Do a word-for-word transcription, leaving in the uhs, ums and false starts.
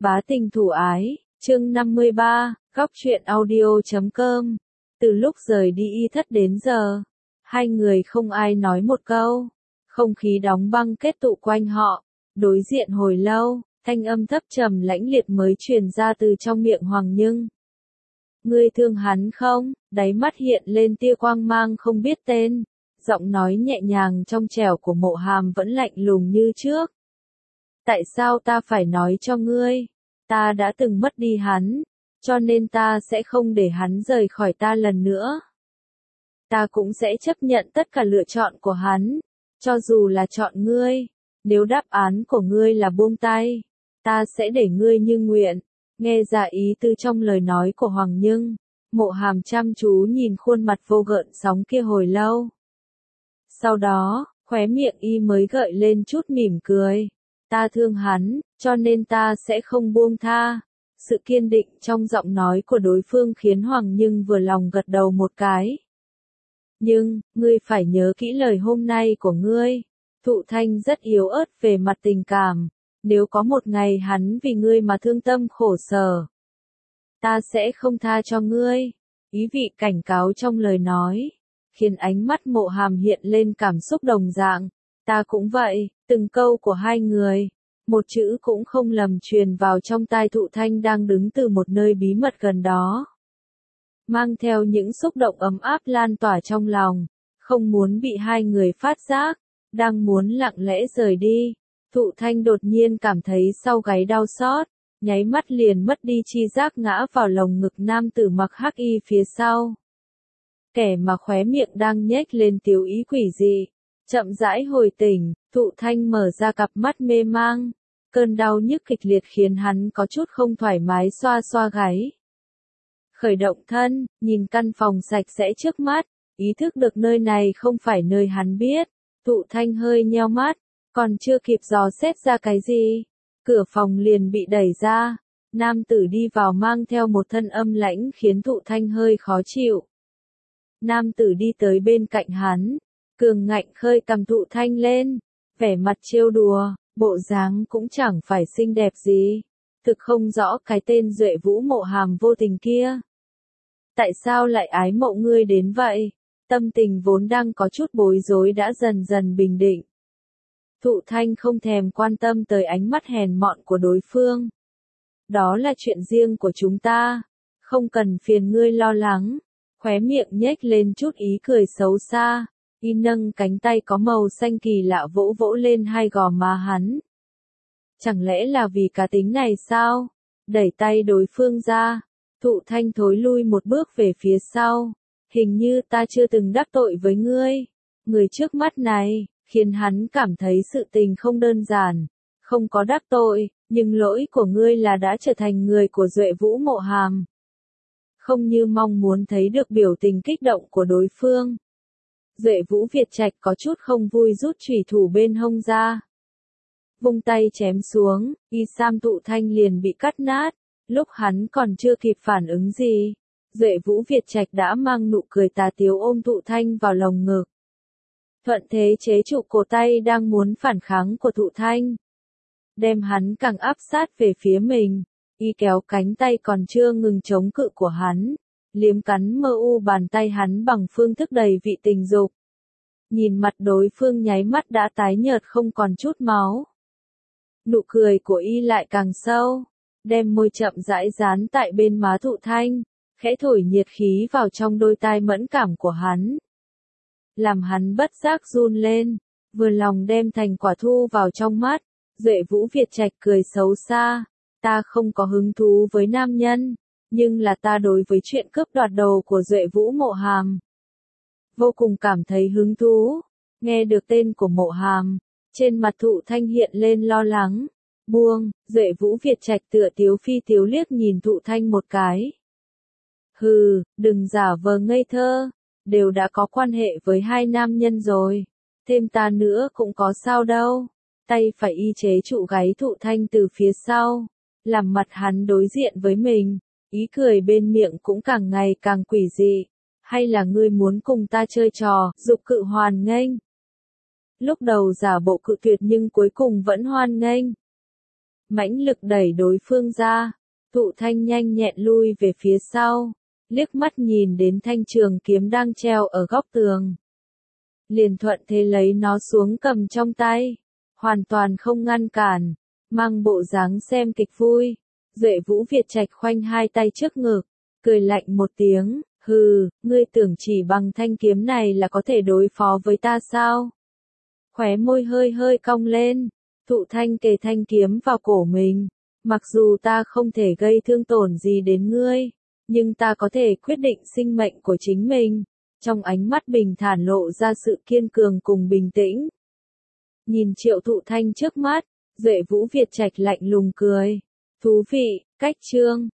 Bá tình thủ ái, chương năm mươi ba, góc truyện audio chấm com. Từ lúc rời đi y thất đến giờ, hai người không ai nói một câu. Không khí đóng băng kết tụ quanh họ, đối diện hồi lâu, thanh âm thấp trầm lãnh liệt mới truyền ra từ trong miệng Hoàng Nhưng. Ngươi thương hắn không? Đáy mắt hiện lên tia quang mang không biết tên, giọng nói nhẹ nhàng trong trẻo của Mộ Hàm vẫn lạnh lùng như trước. Tại sao ta phải nói cho ngươi? Ta đã từng mất đi hắn, cho nên ta sẽ không để hắn rời khỏi ta lần nữa. Ta cũng sẽ chấp nhận tất cả lựa chọn của hắn, cho dù là chọn ngươi. Nếu đáp án của ngươi là buông tay, ta sẽ để ngươi như nguyện. Nghe ra ý tư trong lời nói của Hoàng Nhưng, Mộ Hàm chăm chú nhìn khuôn mặt vô gợn sóng kia hồi lâu. Sau đó, khóe miệng y mới gợi lên chút mỉm cười. Ta thương hắn, cho nên ta sẽ không buông tha. Sự kiên định trong giọng nói của đối phương khiến Hoàng Nhưng vừa lòng gật đầu một cái. Nhưng, ngươi phải nhớ kỹ lời hôm nay của ngươi. Thụ Thanh rất yếu ớt về mặt tình cảm. Nếu có một ngày hắn vì ngươi mà thương tâm khổ sở, ta sẽ không tha cho ngươi. Ý vị cảnh cáo trong lời nói, khiến ánh mắt Mộ Hàm hiện lên cảm xúc đồng dạng. Ta cũng vậy, từng câu của hai người, một chữ cũng không lầm truyền vào trong tai Thụ Thanh đang đứng từ một nơi bí mật gần đó. Mang theo những xúc động ấm áp lan tỏa trong lòng, không muốn bị hai người phát giác, đang muốn lặng lẽ rời đi. Thụ Thanh đột nhiên cảm thấy sau gáy đau xót, nháy mắt liền mất đi chi giác ngã vào lồng ngực nam tử mặc hắc y phía sau. Kẻ mà khóe miệng đang nhếch lên tiếu ý quỷ dị, chậm rãi hồi tỉnh. Thụ Thanh mở ra cặp mắt mê mang, cơn đau nhức kịch liệt khiến hắn có chút không thoải mái xoa xoa gáy. Khởi động thân, nhìn căn phòng sạch sẽ trước mắt, ý thức được nơi này không phải nơi hắn biết. Thụ Thanh hơi nheo mắt, còn chưa kịp dò xét ra cái gì, cửa phòng liền bị đẩy ra. Nam tử đi vào mang theo một thân âm lãnh khiến Thụ Thanh hơi khó chịu. Nam tử đi tới bên cạnh hắn, cường ngạnh khơi cầm Thụ Thanh lên, vẻ mặt trêu đùa, bộ dáng cũng chẳng phải xinh đẹp gì. Thực không rõ cái tên Duệ Vũ Mộ Hàm vô tình kia. Tại sao lại ái mộ ngươi đến vậy? Tâm tình vốn đang có chút bối rối đã dần dần bình định. Thụ Thanh không thèm quan tâm tới ánh mắt hèn mọn của đối phương. Đó là chuyện riêng của chúng ta, không cần phiền ngươi lo lắng. Khóe miệng nhếch lên chút ý cười xấu xa, y nâng cánh tay có màu xanh kỳ lạ vỗ vỗ lên hai gò má hắn. Chẳng lẽ là vì cá tính này sao? Đẩy tay đối phương ra, Thụ Thanh thối lui một bước về phía sau. Hình như ta chưa từng đắc tội với ngươi. Người trước mắt này khiến hắn cảm thấy sự tình không đơn giản, không có đắc tội, nhưng lỗi của ngươi là đã trở thành người của Duệ Vũ Mộ Hàm. Không như mong muốn thấy được biểu tình kích động của đối phương. Duệ Vũ Việt Trạch có chút không vui rút chủy thủ bên hông ra. Vung tay chém xuống, y sam Thụ Thanh liền bị cắt nát. Lúc hắn còn chưa kịp phản ứng gì, Duệ Vũ Việt Trạch đã mang nụ cười tà tiếu ôm Thụ Thanh vào lồng ngực. Thuận thế chế trụ cổ tay đang muốn phản kháng của Thụ Thanh. Đem hắn càng áp sát về phía mình, y kéo cánh tay còn chưa ngừng chống cự của hắn, liếm cắn mơ u bàn tay hắn bằng phương thức đầy vị tình dục. Nhìn mặt đối phương nháy mắt đã tái nhợt không còn chút máu. Nụ cười của y lại càng sâu, đem môi chậm rãi dán tại bên má Thụ Thanh, khẽ thổi nhiệt khí vào trong đôi tai mẫn cảm của hắn. Làm hắn bất giác run lên, vừa lòng đem thành quả thu vào trong mắt. Duệ Vũ Việt Trạch cười xấu xa, ta không có hứng thú với nam nhân, nhưng là ta đối với chuyện cướp đoạt đồ của Duệ Vũ Mộ Hàm vô cùng cảm thấy hứng thú. Nghe được tên của Mộ Hàm, trên mặt Thụ Thanh hiện lên lo lắng. Buông, Duệ Vũ Việt Trạch tựa tiếu phi tiếu liếc nhìn Thụ Thanh một cái. Hừ, đừng giả vờ ngây thơ, đều đã có quan hệ với hai nam nhân rồi, thêm ta nữa cũng có sao đâu. Tay phải y chế trụ gáy Thụ Thanh từ phía sau, làm mặt hắn đối diện với mình, ý cười bên miệng cũng càng ngày càng quỷ dị. Hay là ngươi muốn cùng ta chơi trò, dục cự hoàn nghênh? Lúc đầu giả bộ cự tuyệt nhưng cuối cùng vẫn hoan nghênh. mãnh lực đẩy đối phương ra. Thụ Thanh nhanh nhẹn lui về phía sau, liếc mắt nhìn đến thanh trường kiếm đang treo ở góc tường. Liền thuận thế lấy nó xuống cầm trong tay, hoàn toàn không ngăn cản, mang bộ dáng xem kịch vui. Duệ Vũ Việt Trạch khoanh hai tay trước ngực, cười lạnh một tiếng, hừ, ngươi tưởng chỉ bằng thanh kiếm này là có thể đối phó với ta sao? Khóe môi hơi hơi cong lên, Thụ Thanh kề thanh kiếm vào cổ mình, mặc dù ta không thể gây thương tổn gì đến ngươi, nhưng ta có thể quyết định sinh mệnh của chính mình. Trong ánh mắt bình thản lộ ra sự kiên cường cùng bình tĩnh. Nhìn Triệu Thụ Thanh trước mắt, Duệ Vũ Việt Trạch lạnh lùng cười. Thú vị, cách chương.